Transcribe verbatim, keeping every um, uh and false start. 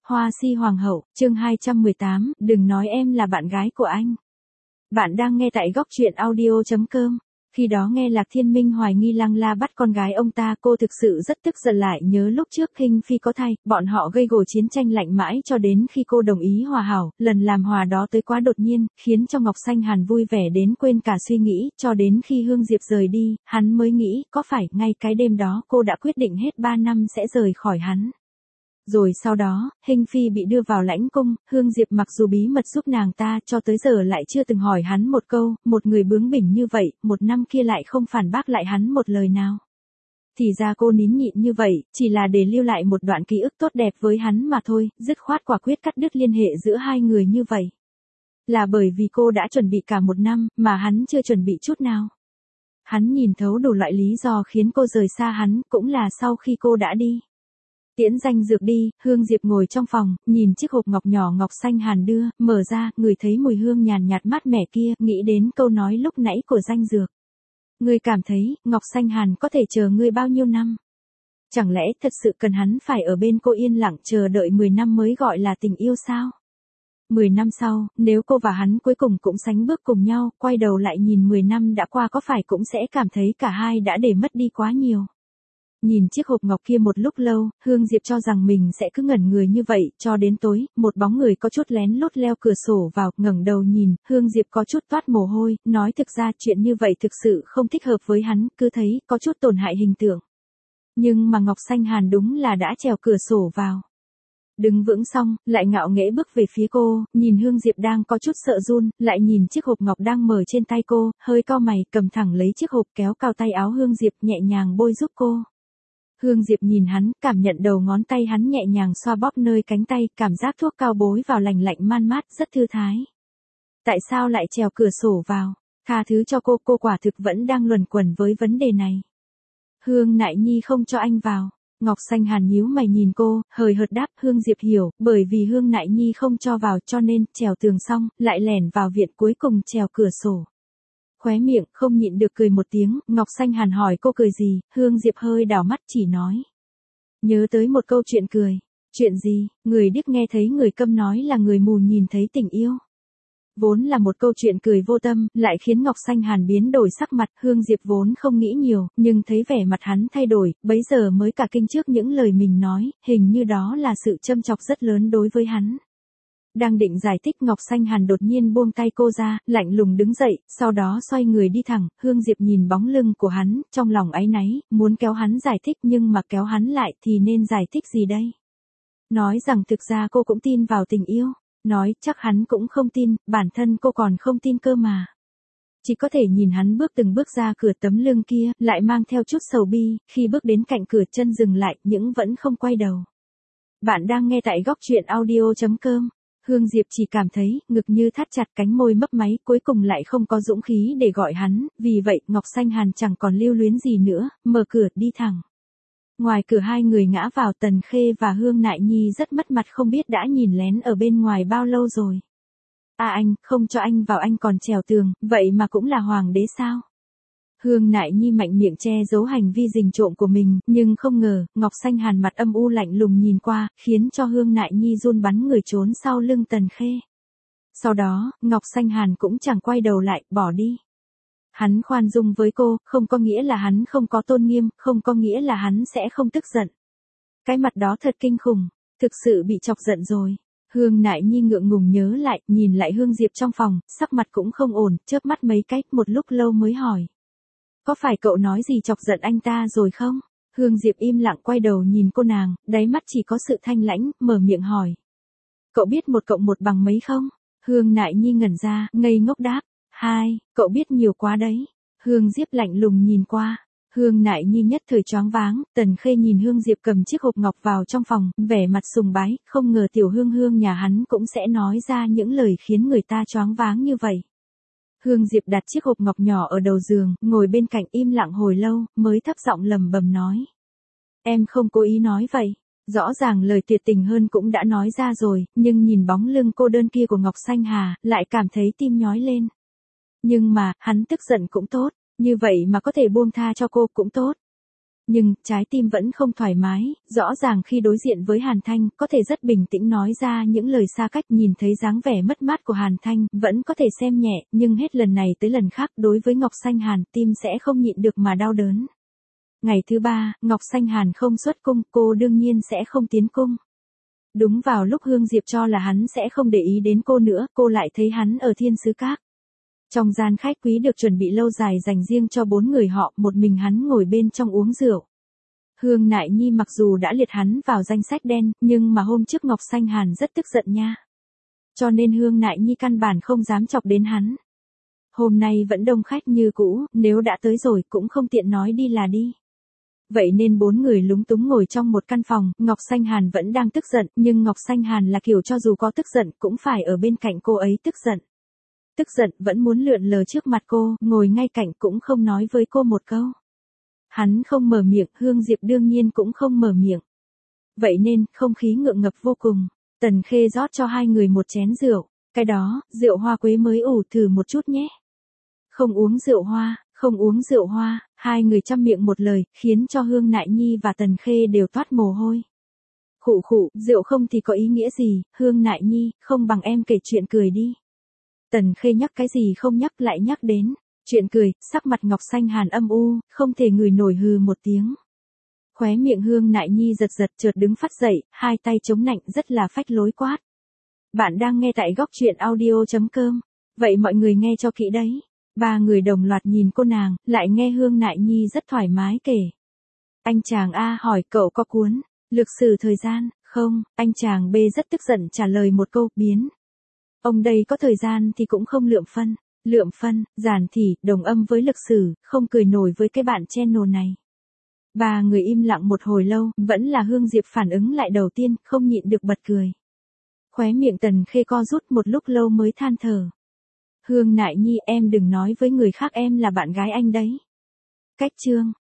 Hoa si hoàng hậu, chương hai trăm mười tám, đừng nói em là bạn gái của anh. Bạn đang nghe tại góc truyện audio chấm com. Khi đó nghe Lạc Thiên Minh hoài nghi Lăng La bắt con gái ông ta, cô thực sự rất tức giận, lại nhớ lúc trước Khinh Phi có thai, bọn họ gây gổ chiến tranh lạnh mãi cho đến khi cô đồng ý hòa hảo, lần làm hòa đó tới quá đột nhiên, khiến cho Ngọc Xanh Hàn vui vẻ đến quên cả suy nghĩ, cho đến khi Hương Diệp rời đi, hắn mới nghĩ, có phải ngay cái đêm đó cô đã quyết định hết ba năm sẽ rời khỏi hắn. Rồi sau đó, Hình Phi bị đưa vào lãnh cung, Hương Diệp mặc dù bí mật giúp nàng ta, cho tới giờ lại chưa từng hỏi hắn một câu, một người bướng bỉnh như vậy, một năm kia lại không phản bác lại hắn một lời nào. Thì ra cô nín nhịn như vậy, chỉ là để lưu lại một đoạn ký ức tốt đẹp với hắn mà thôi, dứt khoát quả quyết cắt đứt liên hệ giữa hai người như vậy. Là bởi vì cô đã chuẩn bị cả một năm, mà hắn chưa chuẩn bị chút nào. Hắn nhìn thấu đủ loại lý do khiến cô rời xa hắn, cũng là sau khi cô đã đi. Tiễn danh dược đi, Hương Diệp ngồi trong phòng, nhìn chiếc hộp ngọc nhỏ Ngọc Xanh Hàn đưa, mở ra, ngửi thấy mùi hương nhàn nhạt mát mẻ kia, nghĩ đến câu nói lúc nãy của danh dược. Ngươi cảm thấy, Ngọc Xanh Hàn có thể chờ ngươi bao nhiêu năm? Chẳng lẽ thật sự cần hắn phải ở bên cô yên lặng chờ đợi mười năm mới gọi là tình yêu sao? mười năm sau, nếu cô và hắn cuối cùng cũng sánh bước cùng nhau, quay đầu lại nhìn mười năm đã qua có phải cũng sẽ cảm thấy cả hai đã để mất đi quá nhiều. Nhìn chiếc hộp ngọc kia một lúc lâu, Hương Diệp cho rằng mình sẽ cứ ngẩn người như vậy, cho đến tối, một bóng người có chút lén lút leo cửa sổ vào, ngẩng đầu nhìn, Hương Diệp có chút toát mồ hôi, nói thực ra chuyện như vậy thực sự không thích hợp với hắn, cứ thấy, có chút tổn hại hình tượng. Nhưng mà Ngọc Xanh Hàn đúng là đã trèo cửa sổ vào. Đứng vững xong, lại ngạo nghễ bước về phía cô, nhìn Hương Diệp đang có chút sợ run, lại nhìn chiếc hộp ngọc đang mở trên tay cô, hơi cau mày, cầm thẳng lấy chiếc hộp kéo cao tay áo Hương Diệp nhẹ nhàng bôi giúp cô. Hương Diệp nhìn hắn, cảm nhận đầu ngón tay hắn nhẹ nhàng xoa bóp nơi cánh tay, cảm giác thuốc cao bối vào lành lạnh man mát, rất thư thái. Tại sao lại trèo cửa sổ vào? Tha thứ cho cô, cô quả thực vẫn đang luẩn quẩn với vấn đề này. Hương Nại Nhi không cho anh vào. Ngọc Xanh Hàn nhíu mày nhìn cô, hời hợt đáp. Hương Diệp hiểu, bởi vì Hương Nại Nhi không cho vào cho nên, trèo tường xong, lại lẻn vào viện cuối cùng trèo cửa sổ. Khóe miệng, không nhịn được cười một tiếng, Ngọc Xanh Hàn hỏi cô cười gì, Hương Diệp hơi đảo mắt chỉ nói. Nhớ tới một câu chuyện cười. Chuyện gì? Người điếc nghe thấy người câm nói là người mù nhìn thấy tình yêu. Vốn là một câu chuyện cười vô tâm, lại khiến Ngọc Xanh Hàn biến đổi sắc mặt, Hương Diệp vốn không nghĩ nhiều, nhưng thấy vẻ mặt hắn thay đổi, bấy giờ mới cả kinh trước những lời mình nói, hình như đó là sự châm chọc rất lớn đối với hắn. Đang định giải thích, Ngọc Xanh Hàn đột nhiên buông tay cô ra, lạnh lùng đứng dậy, sau đó xoay người đi thẳng, Hương Diệp nhìn bóng lưng của hắn, trong lòng áy náy, muốn kéo hắn giải thích nhưng mà kéo hắn lại thì nên giải thích gì đây? Nói rằng thực ra cô cũng tin vào tình yêu, nói chắc hắn cũng không tin, bản thân cô còn không tin cơ mà. Chỉ có thể nhìn hắn bước từng bước ra cửa, tấm lưng kia, lại mang theo chút sầu bi, khi bước đến cạnh cửa chân dừng lại, nhưng vẫn không quay đầu. Bạn đang nghe tại góc truyện audio chấm com. Hương Diệp chỉ cảm thấy, ngực như thắt chặt, cánh môi mấp máy, cuối cùng lại không có dũng khí để gọi hắn, vì vậy, Ngọc Xanh Hàn chẳng còn lưu luyến gì nữa, mở cửa, đi thẳng. Ngoài cửa hai người ngã vào, Tần Khê và Hương Nại Nhi rất mất mặt, không biết đã nhìn lén ở bên ngoài bao lâu rồi. À anh, không cho anh vào anh còn trèo tường, vậy mà cũng là hoàng đế sao? Hương Nại Nhi mạnh miệng che giấu hành vi rình trộm của mình, nhưng không ngờ, Ngọc Xanh Hàn mặt âm u lạnh lùng nhìn qua, khiến cho Hương Nại Nhi run bắn người trốn sau lưng Tần Khê. Sau đó, Ngọc Xanh Hàn cũng chẳng quay đầu lại, bỏ đi. Hắn khoan dung với cô, không có nghĩa là hắn không có tôn nghiêm, không có nghĩa là hắn sẽ không tức giận. Cái mặt đó thật kinh khủng, thực sự bị chọc giận rồi. Hương Nại Nhi ngượng ngùng nhớ lại, nhìn lại Hương Diệp trong phòng, sắc mặt cũng không ổn, chớp mắt mấy cái, một lúc lâu mới hỏi. Có phải cậu nói gì chọc giận anh ta rồi không? Hương Diệp im lặng quay đầu nhìn cô nàng, đáy mắt chỉ có sự thanh lãnh, mở miệng hỏi. Cậu biết một cộng một bằng mấy không? Hương Nại Nhi ngẩn ra, ngây ngốc đáp. Hai, cậu biết nhiều quá đấy. Hương Diệp lạnh lùng nhìn qua. Hương Nại Nhi nhất thời choáng váng, Tần Khê nhìn Hương Diệp cầm chiếc hộp ngọc vào trong phòng, vẻ mặt sùng bái, không ngờ tiểu Hương Hương nhà hắn cũng sẽ nói ra những lời khiến người ta choáng váng như vậy. Hương Diệp đặt chiếc hộp ngọc nhỏ ở đầu giường, ngồi bên cạnh im lặng hồi lâu, mới thấp giọng lầm bầm nói. Em không cố ý nói vậy. Rõ ràng lời tuyệt tình hơn cũng đã nói ra rồi, nhưng nhìn bóng lưng cô đơn kia của Ngọc Xanh Hà, lại cảm thấy tim nhói lên. Nhưng mà, hắn tức giận cũng tốt, như vậy mà có thể buông tha cho cô cũng tốt. Nhưng, trái tim vẫn không thoải mái, rõ ràng khi đối diện với Hàn Thanh, có thể rất bình tĩnh nói ra những lời xa cách, nhìn thấy dáng vẻ mất mát của Hàn Thanh, vẫn có thể xem nhẹ, nhưng hết lần này tới lần khác, đối với Ngọc Xanh Hàn, tim sẽ không nhịn được mà đau đớn. Ngày thứ ba, Ngọc Xanh Hàn không xuất cung, cô đương nhiên sẽ không tiến cung. Đúng vào lúc Hương Diệp cho là hắn sẽ không để ý đến cô nữa, cô lại thấy hắn ở Thiên Sứ Các. Trong gian khách quý được chuẩn bị lâu dài dành riêng cho bốn người họ, một mình hắn ngồi bên trong uống rượu. Hương Nại Nhi mặc dù đã liệt hắn vào danh sách đen, nhưng mà hôm trước Ngọc Xanh Hàn rất tức giận nha. Cho nên Hương Nại Nhi căn bản không dám chọc đến hắn. Hôm nay vẫn đông khách như cũ, nếu đã tới rồi cũng không tiện nói đi là đi. Vậy nên bốn người lúng túng ngồi trong một căn phòng, Ngọc Xanh Hàn vẫn đang tức giận, nhưng Ngọc Xanh Hàn là kiểu cho dù có tức giận cũng phải ở bên cạnh cô ấy tức giận. Tức giận vẫn muốn lượn lờ trước mặt cô, ngồi ngay cạnh cũng không nói với cô một câu. Hắn không mở miệng, Hương Diệp đương nhiên cũng không mở miệng. Vậy nên, không khí ngượng ngập vô cùng. Tần Khê rót cho hai người một chén rượu. Cái đó, rượu hoa quế mới ủ, thử một chút nhé. Không uống rượu hoa, không uống rượu hoa, hai người chăm miệng một lời, khiến cho Hương Nại Nhi và Tần Khê đều toát mồ hôi. Khụ khụ, rượu không thì có ý nghĩa gì, Hương Nại Nhi, không bằng em kể chuyện cười đi. Tần Khê nhắc cái gì không nhắc lại nhắc đến. Chuyện cười, sắc mặt Ngọc Xanh Hàn âm u, không thể ngửi nổi hừ một tiếng. Khóe miệng Hương Nại Nhi giật giật chợt đứng phát dậy, hai tay chống nạnh rất là phách lối quát. Bạn đang nghe tại góc truyện audio.com. Vậy mọi người nghe cho kỹ đấy. Ba người đồng loạt nhìn cô nàng, lại nghe Hương Nại Nhi rất thoải mái kể. Anh chàng A hỏi cậu có cuốn, lược sử thời gian, không, anh chàng B rất tức giận trả lời một câu, biến. Ông đây có thời gian thì cũng không lượm phân. Lượm phân, giản thị, đồng âm với lực sử, không cười nổi với cái bạn channel này. Ba người im lặng một hồi lâu, vẫn là Hương Diệp phản ứng lại đầu tiên, không nhịn được bật cười. Khóe miệng Tần Khê co rút một lúc lâu mới than thở. Hương Nại Nhi, em đừng nói với người khác em là bạn gái anh đấy. Cách chương.